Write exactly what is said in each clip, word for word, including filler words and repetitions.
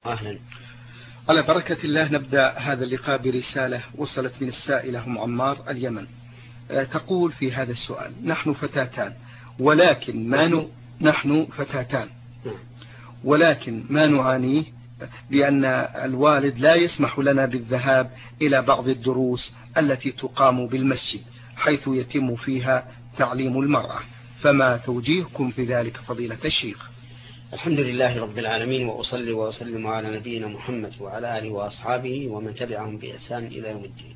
أهلا. على بركة الله نبدأ هذا اللقاء برسالة وصلت من السائلة أم عمار اليمن. تقول في هذا السؤال: نحن فتاتان ولكن ما ن... نحن فتاتان ولكن ما نعانيه بأن الوالد لا يسمح لنا بالذهاب إلى بعض الدروس التي تقام بالمسجد حيث يتم فيها تعليم المرأة، فما توجيهكم في ذلك فضيلة الشيخ؟ الحمد لله رب العالمين، وأصلي وأسلم على نبينا محمد وعلى آله وأصحابه ومن تبعهم بإحسان إلى يوم الدين.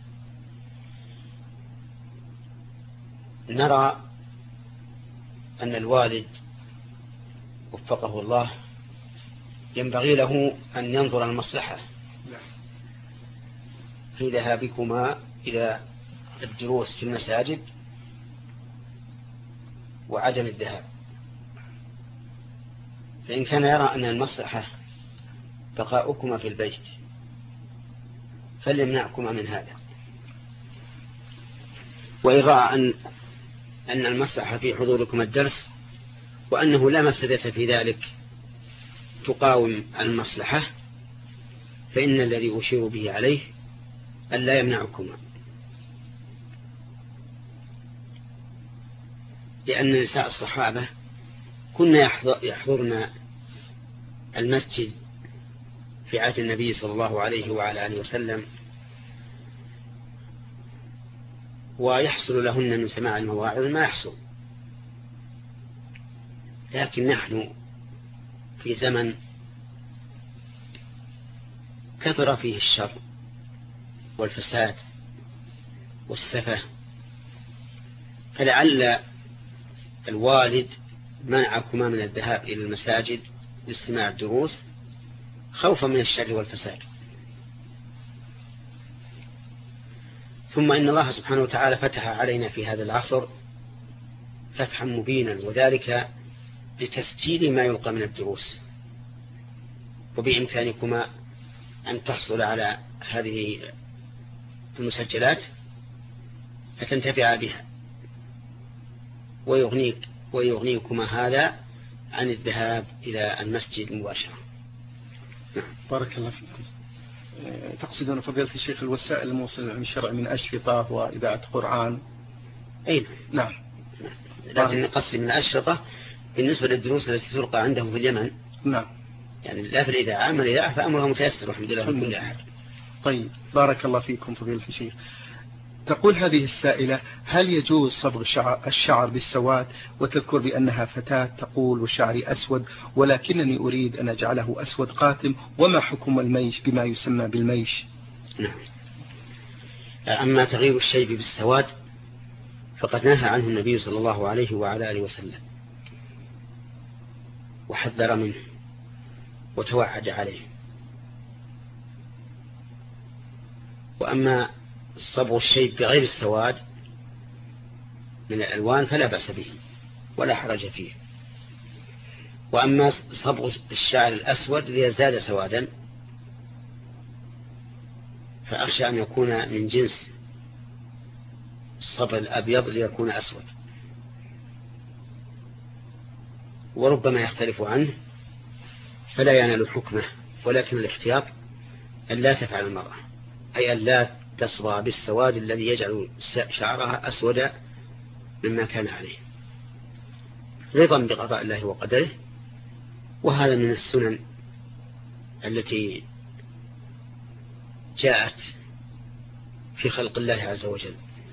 نرى أن الوالد وفقه الله ينبغي له أن ينظر المصلحة في ذهابكما إلى الدروس في المساجد وعدم الذهاب. فإن كان يرى أن المصلحة بقاؤكما في البيت فليمنعكما من هذا، وإن رأى أن أن المصلحة في حضوركما الدرس وأنه لا مفسدة في ذلك تقاوم المصلحة، فإن الذي أشير به عليه أن لا يمنعكما، لأن نساء الصحابة كنا يحضرن المسجد في عهد النبي صلى الله عليه وعلى آله وسلم، ويحصل لهن من سماع المواعظ ما يحصل. لكن نحن في زمن كثر فيه الشر والفساد والسفه، فلعل الوالد منعكما من الذهاب إلى المساجد لاستماع الدروس خوفا من الشر والفساد. ثم إن الله سبحانه وتعالى فتح علينا في هذا العصر فتحا مبينا، وذلك بتسجيل ما يلقى من الدروس، وبإمكانكما أن تحصل على هذه المسجلات فتنتفع بها، ويغنيك ويغنيكما هذا عن الذهاب إلى المسجد مباشرة. بارك الله فيكم. تقصدون فضيلة الشيخ الوسائل الموصلة للعلم الشرعي من أشرطة وإذاعة قرآن؟ أي نعم. لكن قصدي من الأشرطة بالنسبة للدروس التي تلقى عندهم في اليمن. نعم. يعني لا في الإذاعة، أما الإذاعة فأمرها متيسر والحمد لله من كل أحد. طيب بارك الله فيكم فضيلة الشيخ. تقول هذه السائلة: هل يجوز صبغ الشعر بالسواد؟ وتذكر بأنها فتاة تقول وشعري أسود ولكنني أريد أن أجعله أسود قاتم، وما حكم الميش بما يسمى بالميش؟ نعم. أما تغيير الشيب بالسواد فقد نهى عنه النبي صلى الله عليه وعلى آله وسلم وحذر منه وتوعد عليه. وأما صبغ الشيب بغير السواد من الألوان فلا بأس به ولا حرج فيه. وأما صبغ الشعر الأسود ليزداد سوادا فأخشى أن يكون من جنس الصبغ الأبيض ليكون أسود، وربما يختلف عنه فلا ينال حكمه. ولكن الاحتياط أن لا تفعل المرأة، أي أن لا تصبغ بالسواد الذي يجعل شعرها أسود مما كان عليه، رضا بقضاء الله وقدره. وهذا من السنن التي جاءت في خلق الله عز وجل.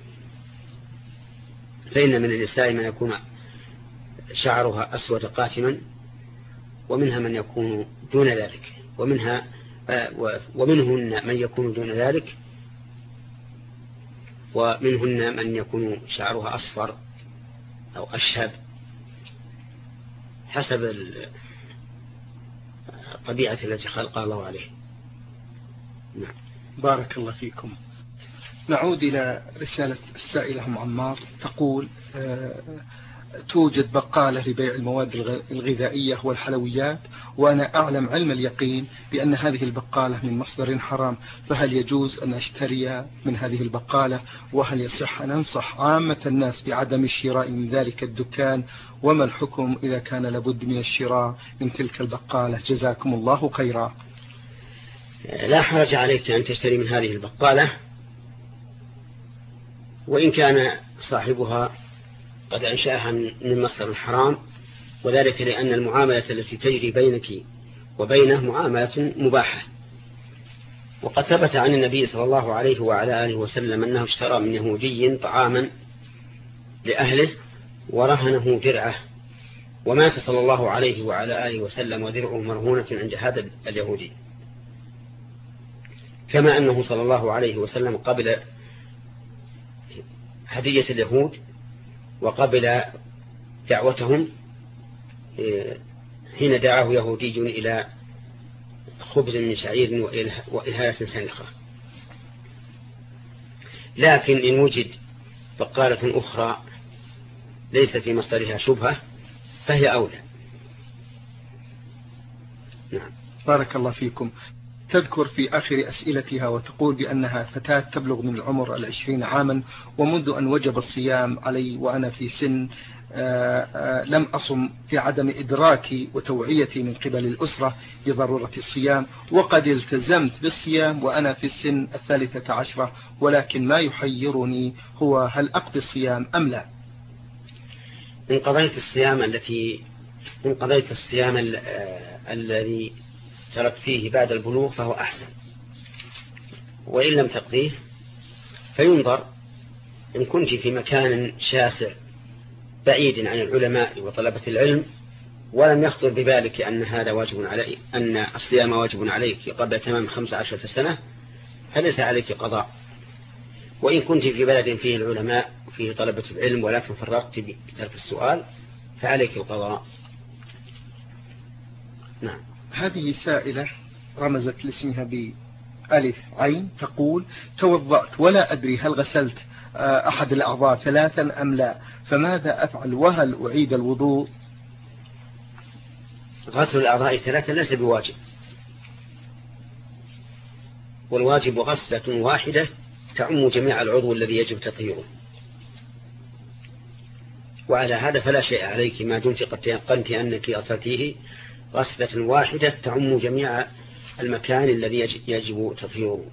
فإن من النساء من يكون شعرها أسود قاتما، ومنها من يكون دون ذلك، ومنها ومنهن من يكون دون ذلك، ومنهن من يكون شعرها أصفر أو أشهب حسب الطبيعة التي خلقها الله عليه. نعم. بارك الله فيكم. نعود إلى رسالة السائلة أم عمار. تقول: توجد بقالة لبيع المواد الغذائية والحلويات، وأنا أعلم علم اليقين بأن هذه البقالة من مصدر حرام، فهل يجوز أن أشتري من هذه البقالة؟ وهل يصح أن أنصح عامة الناس بعدم الشراء من ذلك الدكان؟ وما الحكم إذا كان لابد من الشراء من تلك البقالة؟ جزاكم الله خيرا. لا حرج عليك أن تشتري من هذه البقالة، وإن كان صاحبها قد أنشأها من مصدر حرام، وذلك لأن المعاملة التي تجري بينك وبينه معاملة مباحة. وقد ثبت عن النبي صلى الله عليه وعلى آله وسلم أنه اشترى من يهودي طعاما لأهله ورهنه درعه، ومات صلى الله عليه وعلى آله وسلم ودرعه مرهونة عند هذا اليهودي. كما أنه صلى الله عليه وسلم قبل هدية اليهود وقبل دعوتهم حين دعاه يهودي إلى خبز من شعير وإلهاية سنخة. لكن إن وجد بقالة أخرى ليس في مصدرها شبهة فهي أولى. نعم. بارك الله فيكم. تذكر في آخر أسئلتها وتقول بأنها فتاة تبلغ من العمر العشرين عاما، ومنذ أن وجب الصيام علي وأنا في سن آآ آآ لم أصم لعدم إدراكي وتوعيتي من قبل الأسرة بضرورة الصيام، وقد التزمت بالصيام وأنا في السن الثالثة عشرة، ولكن ما يحيرني هو هل أقضي الصيام أم لا؟ إن قضيت الصيام التي إن قضيت الصيام الذي ترك فيه بعد البلوغ فهو أحسن، وإن لم تقضيه فينظر. إن كنت في مكان شاسع بعيد عن العلماء وطلبة العلم ولم يخطر ببالك أن هذا واجب عليك، أن الصيام واجب عليك قبل تمام خمس عشرة سنة، فليس عليك قضاء. وإن كنت في بلد فيه العلماء وفيه طلبة العلم ولكن فرطت بترك السؤال فعليك القضاء. نعم. هذه سائلة رمزت لاسمها بألف عين، تقول: توضأت ولا أدري هل غسلت أحد الأعضاء ثلاثا أم لا، فماذا أفعل وهل أعيد الوضوء؟ غسل الأعضاء ثلاثا ليس بواجب، والواجب غسلة واحدة تعم جميع العضو الذي يجب تطهيره. وعلى هذا فلا شيء عليك ما دمت قد تيقنت أنك غسلتيه غسلة واحدة تعم جميع المكان الذي يجب تطهيره.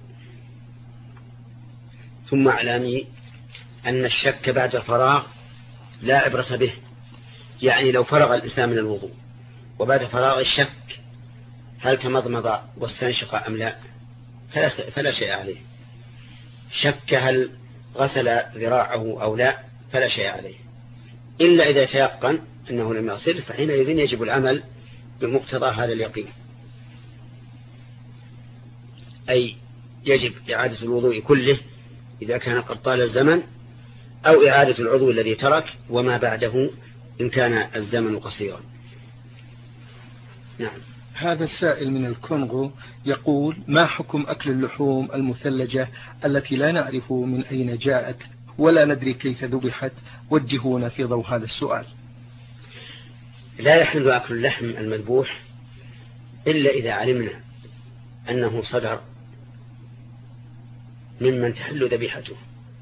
ثم اعلمي أن الشك بعد الفراغ لا عبرة به، يعني لو فرغ الإنسان من الوضوء وبعد فراغ الشك هل تمضمض واستنشق أم لا فلا, فلا شيء عليه. شك هل غسل ذراعه أو لا فلا شيء عليه، إلا إذا تيقن أنه لم يغسل، فحينئذ يجب العمل بمقتضى هذا اليقين، أي يجب إعادة الوضوء كله إذا كان قد طال الزمن، أو إعادة العضو الذي ترك وما بعده إن كان الزمن قصيرا. نعم. هذا السائل من الكونغو يقول: ما حكم أكل اللحوم المثلجة التي لا نعرف من أين جاءت ولا ندري كيف ذبحت؟ وجهونا في ضوء هذا السؤال. لا يحل أكل اللحم المذبوح إلا إذا علمنا أنه صدر ممن تحل ذبيحته.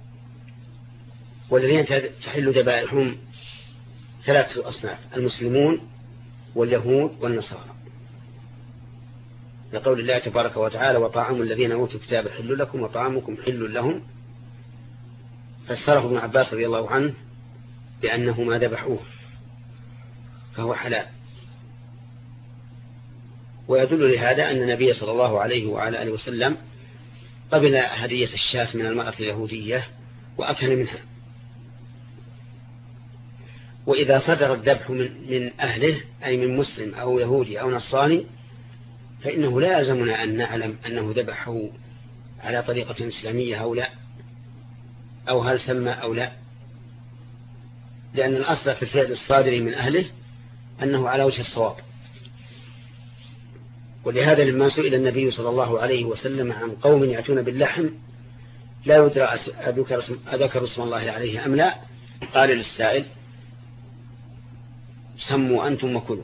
والذين تحل ذبائحهم ثلاثة أصناف: المسلمون واليهود والنصارى، لقول الله تبارك وتعالى: وطعام الذين أوتوا الكتاب حل لكم وطعامكم حل لهم. فسره ابن عباس رضي الله عنه بأنه ما ذبحوه فهو حلال. ويدل لهذا أن النبي صلى الله عليه وعلى آله وسلم قبل هدية الشاة من المرأة اليهودية وأكل منها. وإذا صدر الذبح من, من أهله أي من مسلم أو يهودي أو نصراني فإنه لا يلزمنا أن نعلم أنه ذبحه على طريقة إسلامية أو لا، أو هل سمى أو لا، لأن الأصل في الفعل الصادر من أهله أنه على وجه الصواب. ولهذا لما سئل النبي صلى الله عليه وسلم عن قوم يأتون باللحم لا يدرى أذكر اسم الله عليه أم لا، قال للسائل: سموا أنتم وكلوا.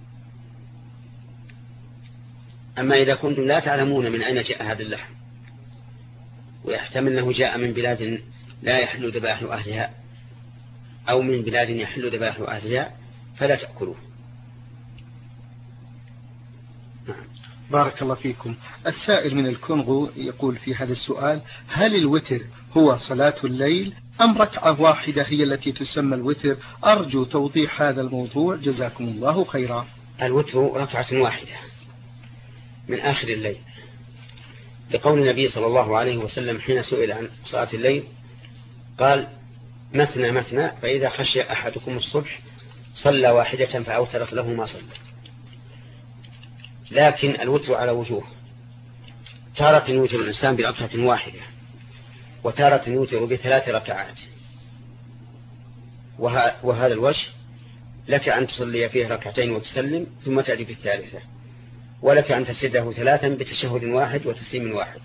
أما إذا كنتم لا تعلمون من أين جاء هذا اللحم، ويحتمل أنه جاء من بلاد لا يحل ذبائح أهلها أو من بلاد يحل ذبائح أهلها، فلا تأكلوه. نعم. بارك الله فيكم. السائل من الكونغو يقول في هذا السؤال: هل الوتر هو صلاة الليل أم ركعة واحدة هي التي تسمى الوتر؟ أرجو توضيح هذا الموضوع جزاكم الله خيرا. الوتر ركعة واحدة من آخر الليل، لقول النبي صلى الله عليه وسلم حين سئل عن صلاة الليل قال: مثنى مثنى، فإذا خشي أحدكم الصبح صلى واحدة فأوترت له ما صلى. لكن الوتر على وجوه، تارة يوتر الإنسان بركعة واحدة، وتارة يوتر بثلاث ركعات، وهذا الوجه لك أن تصلي فيه ركعتين وتسلم ثم تأتي في الثالثة، ولك أن تسجده ثلاثا بتشهد واحد وتسليم واحد.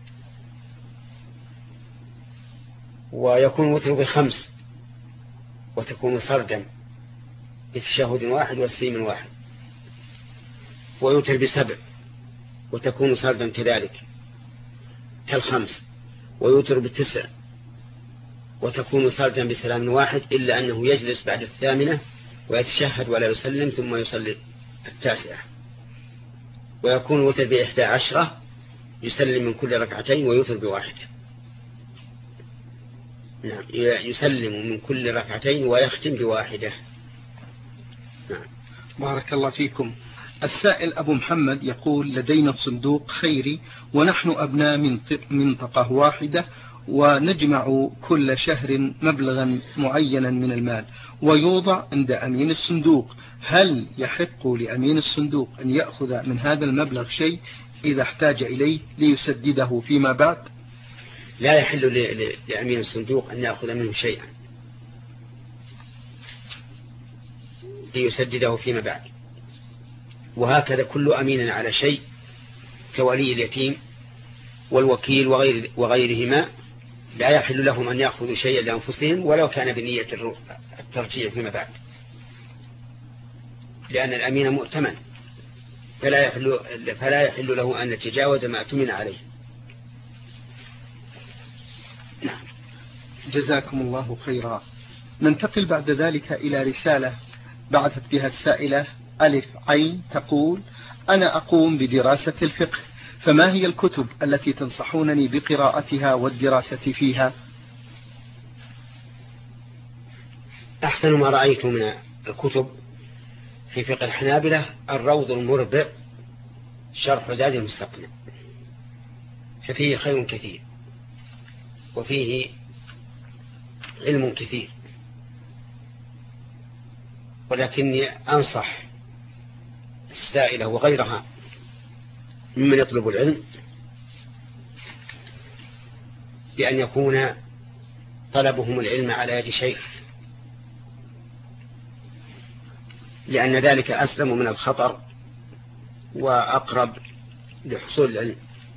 ويكون وتر بخمس، وتكون سردا بتشهد واحد وتسليم واحد. ويوتر بسبع، وتكون سردا كذلك كالخمس. ويوتر بالتسع، وتكون سردا بسلام واحد، إلا أنه يجلس بعد الثامنة ويتشهد ولا يسلم ثم يصلي التاسعة. ويكون وتر بإحدى عشرة، يسلم من كل ركعتين ويوتر بواحدة. نعم، يسلم من كل ركعتين ويختم بواحدة. نعم. بارك الله فيكم. السائل أبو محمد يقول: لدينا صندوق خيري ونحن أبناء من منطقة واحدة، ونجمع كل شهر مبلغا معينا من المال ويوضع عند أمين الصندوق. هل يحق لأمين الصندوق أن يأخذ من هذا المبلغ شيء إذا احتاج إليه ليسدده فيما بعد؟ لا يحل لأمين الصندوق أن يأخذ منه شيئا ليسدده فيما بعد. وهكذا كل أمين على شيء كولي اليتيم والوكيل وغير وغيرهما لا يحل لهم أن يأخذوا شيئا لأنفسهم ولو كان بنية الترجيع فيما بعد، لأن الأمين مؤتمن، فلا يحل, فلا يحل له أن يتجاوز ما أتمن عليه. نعم. جزاكم الله خيرا. ننتقل بعد ذلك إلى رسالة بعثت بها السائلة ألف عين تقول: أنا أقوم بدراسة الفقه، فما هي الكتب التي تنصحونني بقراءتها والدراسة فيها؟ أحسن ما رأيت من الكتب في فقه الحنابلة الروض المربع شرح زاد المستقنع، ففيه خير كثير وفيه علم كثير. ولكني أنصح السائلة وغيرها ممن يطلب العلم بأن يكون طلبهم العلم على يد شيخ، لأن ذلك أسلم من الخطر وأقرب لحصول العلم.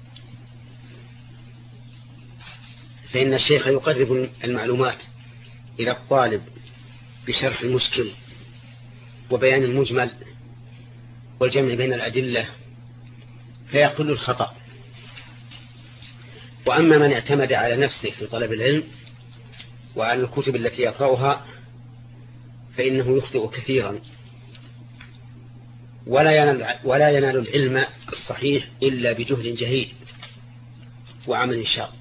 فإن الشيخ يقرب المعلومات إلى الطالب بشرح المشكل وبيان المجمل والجمع بين الأدلة، فيقل الخطأ. وأما من اعتمد على نفسه في طلب العلم وعلى الكتب التي يقرأها فإنه يخطئ كثيرا، ولا ينال, ولا ينال العلم الصحيح إلا بجهد جهيد وعمل شاق.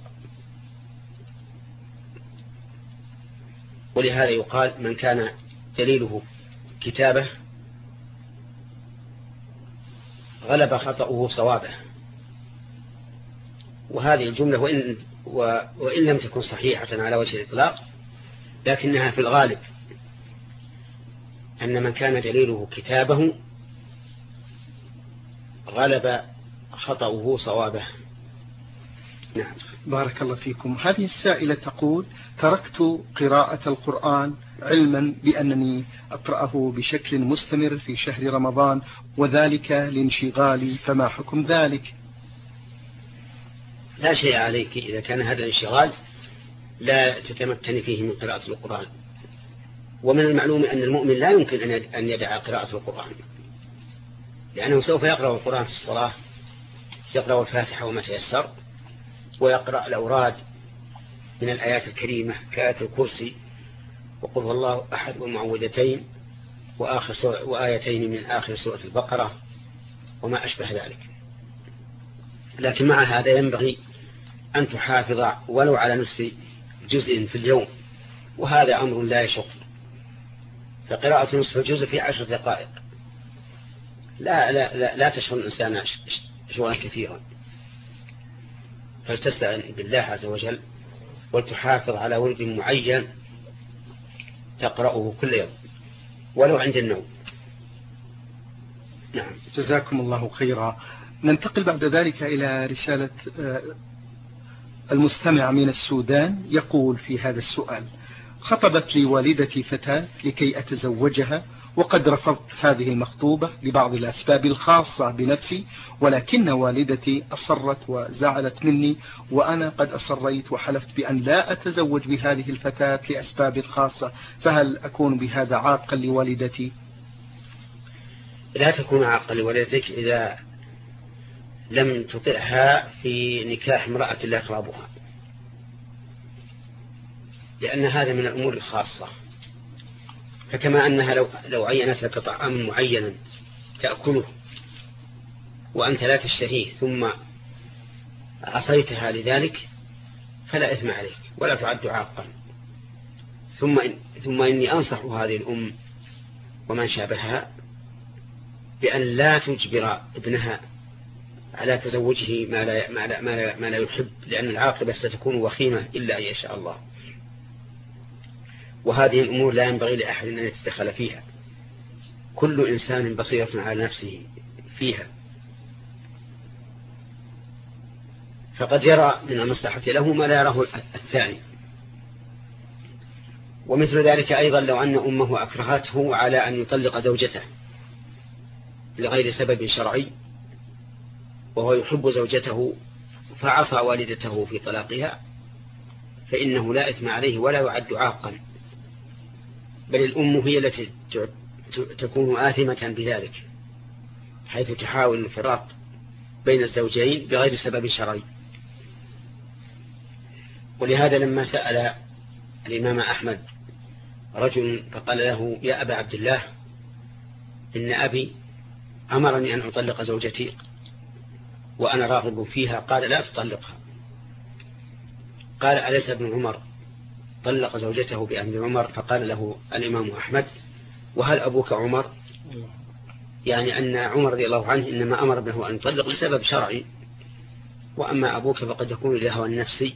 ولهذا يقال: من كان دليله كتابه غلب خطأه صوابه. وهذه الجملة وإن, وإن لم تكن صحيحة على وجه الإطلاق، لكنها في الغالب أن من كان دليله كتابه غلب خطأه صوابه. نعم. بارك الله فيكم. هذه السائلة تقول: تركت قراءة القرآن علما بأنني أقرأه بشكل مستمر في شهر رمضان، وذلك لانشغالي، فما حكم ذلك؟ لا شيء عليك إذا كان هذا الانشغال لا تتمكن فيه من قراءة القرآن. ومن المعلوم أن المؤمن لا يمكن أن يدع قراءة القرآن، لأنه سوف يقرأ القرآن في الصلاة، يقرأ الفاتحة وما تيسر، ويقرأ الأوراد من الآيات الكريمة كآية الكرسي وقل هو الله أحد والمعوذتين وآخر وآيتين من آخر سورة البقرة وما أشبه ذلك. لكن مع هذا ينبغي أن تحافظ ولو على نصف جزء في اليوم، وهذا أمر لا يشق. فقراءة نصف الجزء في عشر دقائق لا, لا, لا, لا تشغل الإنسان شغلا كثيرا، فلتستعن بالله عز وجل ولتحافظ على ورد معين تقرأه كل يوم ولو عند النوم. نعم، جزاكم الله خيرا. ننتقل بعد ذلك إلى رسالة المستمع من السودان، يقول في هذا السؤال: خطبت لي والدتي فتاة لكي أتزوجها، وقد رفضت هذه المخطوبة لبعض الأسباب الخاصة بنفسي، ولكن والدتي أصرت وزعلت مني، وأنا قد أصريت وحلفت بأن لا أتزوج بهذه الفتاة لأسباب خاصة، فهل أكون بهذا عاقا لوالدتي؟ لا تكون عاقا لوالدتك إذا لم تطعها في نكاح امرأة لا يقربها، لأن هذا من الأمور الخاصة. فكما أنها لو, لو عينت لك طعاما معينا تأكله وأنت لا تشتهيه ثم عصيتها لذلك فلا إثم عليك ولا تعد عاقا. ثم, إن ثم إني أنصح هذه الأم ومن شابهها بأن لا تجبر ابنها على تزوجه ما لا, ما لا, ما لا, ما لا يحب، لأن العاقبة ستكون وخيمة إلا أن يشاء الله. وهذه الأمور لا ينبغي لأحد أن يتدخل فيها، كل إنسان بصيرة على نفسه فيها، فقد يرى من المصلحة له ما لا يراه الثاني. ومثل ذلك أيضا لو أن أمه أكرهته على أن يطلق زوجته لغير سبب شرعي وهو يحب زوجته فعصى والدته في طلاقها، فإنه لا إثم عليه ولا يعد عاقا، بل الأم هي التي تكون آثمة بذلك، حيث تحاول الفراق بين الزوجين بغير سبب شرعي. ولهذا لما سأل الإمام أحمد رجل فقال له: يا أبا عبد الله، إن أبي أمرني أن أطلق زوجتي وأنا راغب فيها، قال: لا تطلقها. قال: أليس ابن عمر طلق زوجته بأمر عمر؟ فقال له الإمام أحمد: وهل أبوك عمر؟ يعني أن عمر رضي الله عنه إنما أمر ابنه أن يطلق لسبب شرعي، وأما أبوك فقد يكون لهوى النفسي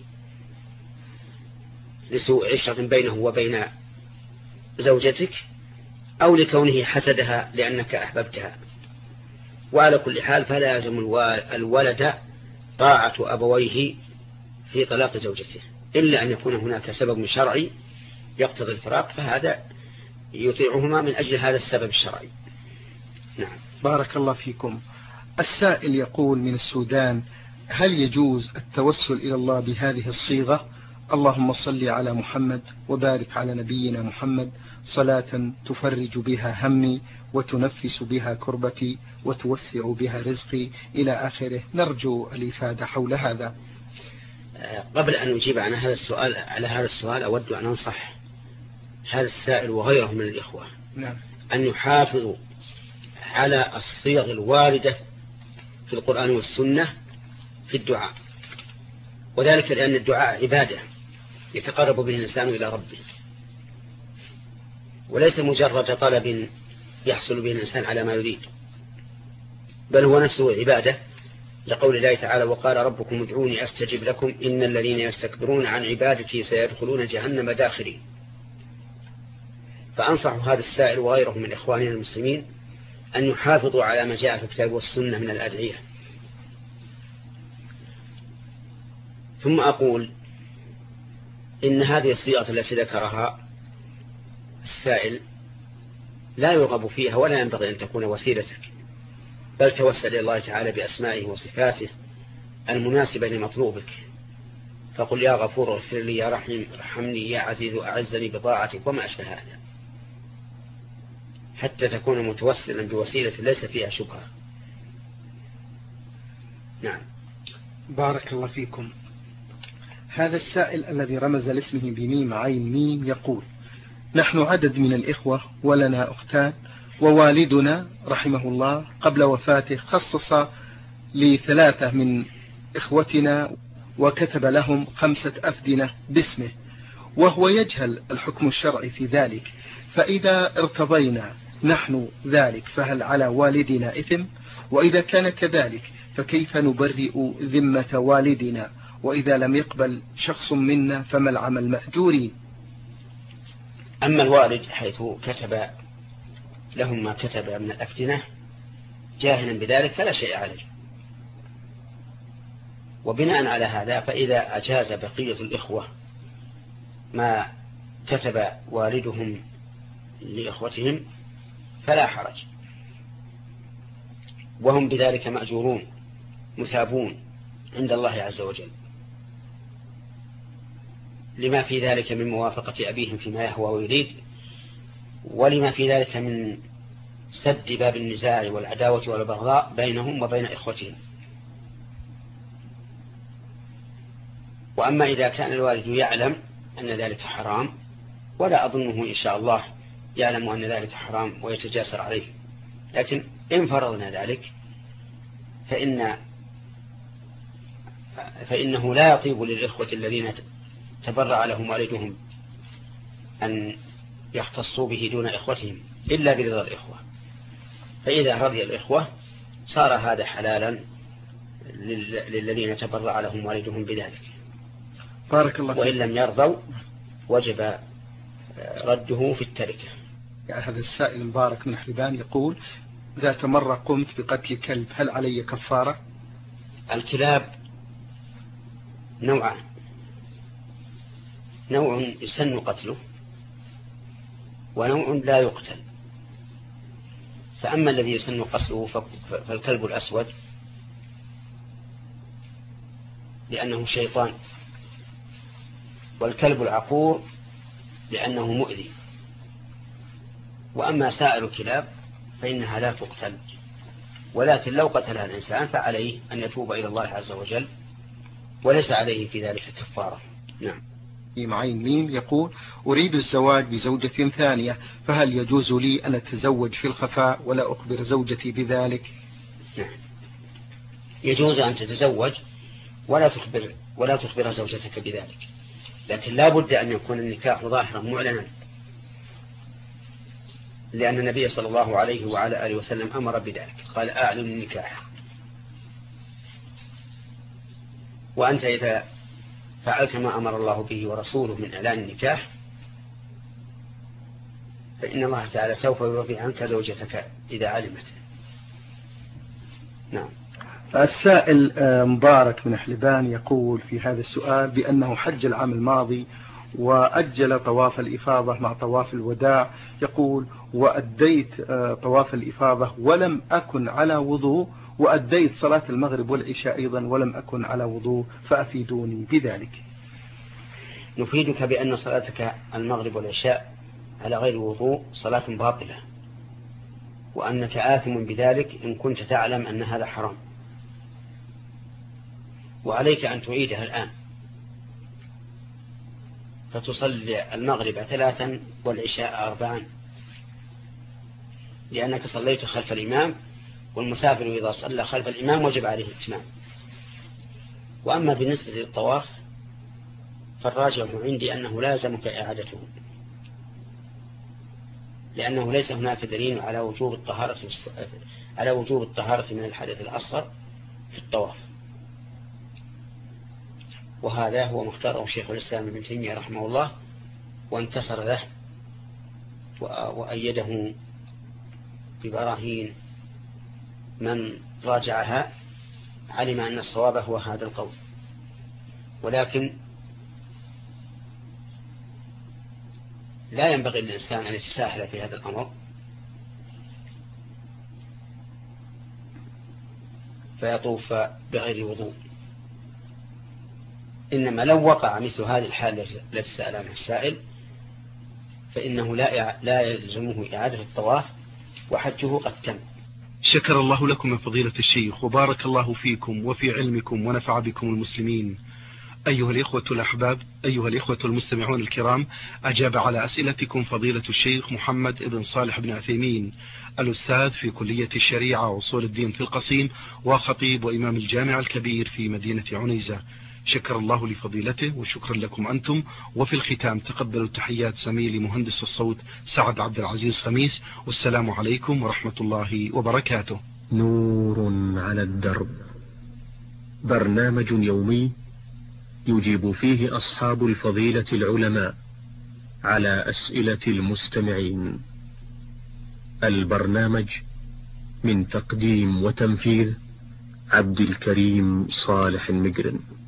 لسوء عشرة بينه وبين زوجتك، أو لكونه حسدها لأنك أحببتها. وعلى كل حال فلا يلزم الولد طاعة أبويه في طلاق زوجته، إلا أن يكون هناك سبب شرعي يقتضي الفراق، فهذا يطيعهما من أجل هذا السبب الشرعي. نعم. بارك الله فيكم. السائل يقول من السودان: هل يجوز التوسل إلى الله بهذه الصيغة: اللهم صل على محمد وبارك على نبينا محمد صلاة تفرج بها همي وتنفس بها كربتي وتوسع بها رزقي إلى آخره؟ نرجو الإفادة حول هذا. قبل أن أجيب عن هذا السؤال على هذا السؤال أود أن أنصح هذا السائل وغيره من الإخوة نعم. أن يحافظوا على الصيغ الواردة في القرآن والسنة في الدعاء، وذلك لأن الدعاء عبادة يتقرب به الإنسان إلى ربه، وليس مجرد طلب يحصل به الإنسان على ما يريد، بل هو نفسه عبادة، لقول الله تعالى: وقال ربكم ادعوني أستجب لكم إن الذين يستكبرون عن عبادتي سيدخلون جهنم داخرين. فأنصح هذا السائل وغيره من إخواننا المسلمين أن يحافظوا على ما جاء في الكتاب والسنة من الأدعية. ثم أقول إن هذه الصيغة التي ذكرها السائل لا يرغب فيها ولا ينبغي أن تكون وسيلتك، بل توسل إلى الله تعالى بأسمائه وصفاته المناسبة لمطلوبك، فقل: يا غفور اغفر لي، يا رحيم ارحمني، يا عزيز أعزني بطاعتك، وما أشبه هذا، حتى تكون متوسلا بوسيلة ليس فيها شبهة. نعم. بارك الله فيكم. هذا السائل الذي رمز لاسمه بميم عين ميم يقول: نحن عدد من الإخوة ولنا أختان، ووالدنا رحمه الله قبل وفاته خصص لثلاثة من إخوتنا وكتب لهم خمسة أفدنة باسمه، وهو يجهل الحكم الشرعي في ذلك، فإذا ارتضينا نحن ذلك فهل على والدنا إثم؟ وإذا كان كذلك فكيف نبرئ ذمة والدنا؟ وإذا لم يقبل شخص منا فما العمل مأجورين؟ أما الوالد حيث كتب لهم ما كتب من الأفدنة جاهلا بذلك فلا شيء عليه. وبناء على هذا فإذا أجاز بقية الإخوة ما كتب والدهم لإخوتهم فلا حرج، وهم بذلك مأجورون مثابون عند الله عز وجل، لما في ذلك من موافقة أبيهم فيما يهوى ويريد، ولما في ذلك من سد باب النزاع والعداوة والبغضاء بينهم وبين إخوتهم. وأما إذا كان الوالد يعلم أن ذلك حرام، ولا أظنه إن شاء الله يعلم أن ذلك حرام ويتجاسر عليه، لكن إن فرضنا ذلك فإن فإنه لا يطيب للإخوة الذين تبرع لهم والدهم أن يختصوا به دون إخوتهم إلا برضا الإخوة، فإذا رضي الإخوة صار هذا حلالا للذين تبرع لهم والدهم بذلك. بارك الله فيك. وإن لم يرضوا وجب رده في التركة. يعني هذا السائل مبارك من حلبان يقول: ذات مرة قمت بقتل كلب، هل علي كفارة؟ الكلاب نوعان، نوع يسن قتله ونوع لا يقتل. فأما الذي يسن قتله فالكلب الأسود لأنه شيطان، والكلب العقور لأنه مؤذي. وأما سائر الكلاب فإنها لا تقتل، ولكن لو قتلها الإنسان فعليه أن يتوب إلى الله عز وجل وليس عليه في ذلك كفارة. نعم. معين ميم يقول: أريد الزواج بزوجة ثانية، فهل يجوز لي أن أتزوج في الخفاء ولا أخبر زوجتي بذلك؟ نعم، يجوز أن تتزوج ولا تخبر ولا تخبر زوجتك بذلك، لكن لا بد أن يكون النكاح ظاهرا معلنا، لأن النبي صلى الله عليه وعلى آله وسلم أمر بذلك، قال: أعلن النكاح. وأنت إذا فعلت ما أمر الله به ورسوله من إعلان النكاح فإن الله تعالى سوف يرضي عنك زوجتك إذا علمت. نعم. السائل مبارك من حلبان يقول في هذا السؤال بأنه حج العام الماضي وأجل طواف الإفاضة مع طواف الوداع، يقول: وأديت طواف الإفاضة ولم أكن على وضوء، وأديت صلاة المغرب والعشاء أيضا ولم أكن على وضوء، فأفيدوني بذلك. نفيدك بأن صلاتك المغرب والعشاء على غير وضوء صلاة باطلة، وأنك آثم بذلك إن كنت تعلم أن هذا حرام، وعليك أن تعيدها الآن، فتصلي المغرب ثلاثا والعشاء أربعا، لأنك صليت خلف الإمام، والمسافر إذا صلى خلف الإمام وجب عليه الإتمام. وأما بالنسبة للطواف فالراجع عندي أنه لازمك إعادته، لأنه ليس هناك دليل على وجوب الطهارة على وجوب الطهارة من الحدث الأصغر في الطواف، وهذا هو مختاره شيخ الإسلام ابن تيمية رحمه الله، وانتصر له وأيده ببراهين. من راجعها علم أن الصواب هو هذا القول، ولكن لا ينبغي للإنسان أن يتساهل في هذا الأمر فيطوف بغير وضوء، إنما لو وقع مثل هذه الحالة التي سأل عنها السائل فإنه لا لا يلزمه إعادة الطواف وحجه قد تم. شكر الله لكم يا فضيلة الشيخ، وبارك الله فيكم وفي علمكم ونفع بكم المسلمين. أيها الإخوة الأحباب، أيها الإخوة المستمعون الكرام، أجاب على أسئلتكم فضيلة الشيخ محمد بن صالح بن عثيمين، الأستاذ في كلية الشريعة وأصول الدين في القصيم، وخطيب وإمام الجامع الكبير في مدينة عنيزة. شكر الله لفضيلته وشكرا لكم أنتم. وفي الختام تقبلوا تحيات زميلي مهندس الصوت سعد عبد العزيز خميس، والسلام عليكم ورحمة الله وبركاته. نور على الدرب، برنامج يومي يجيب فيه أصحاب الفضيلة العلماء على أسئلة المستمعين. البرنامج من تقديم وتنفيذ عبد الكريم صالح المقرن.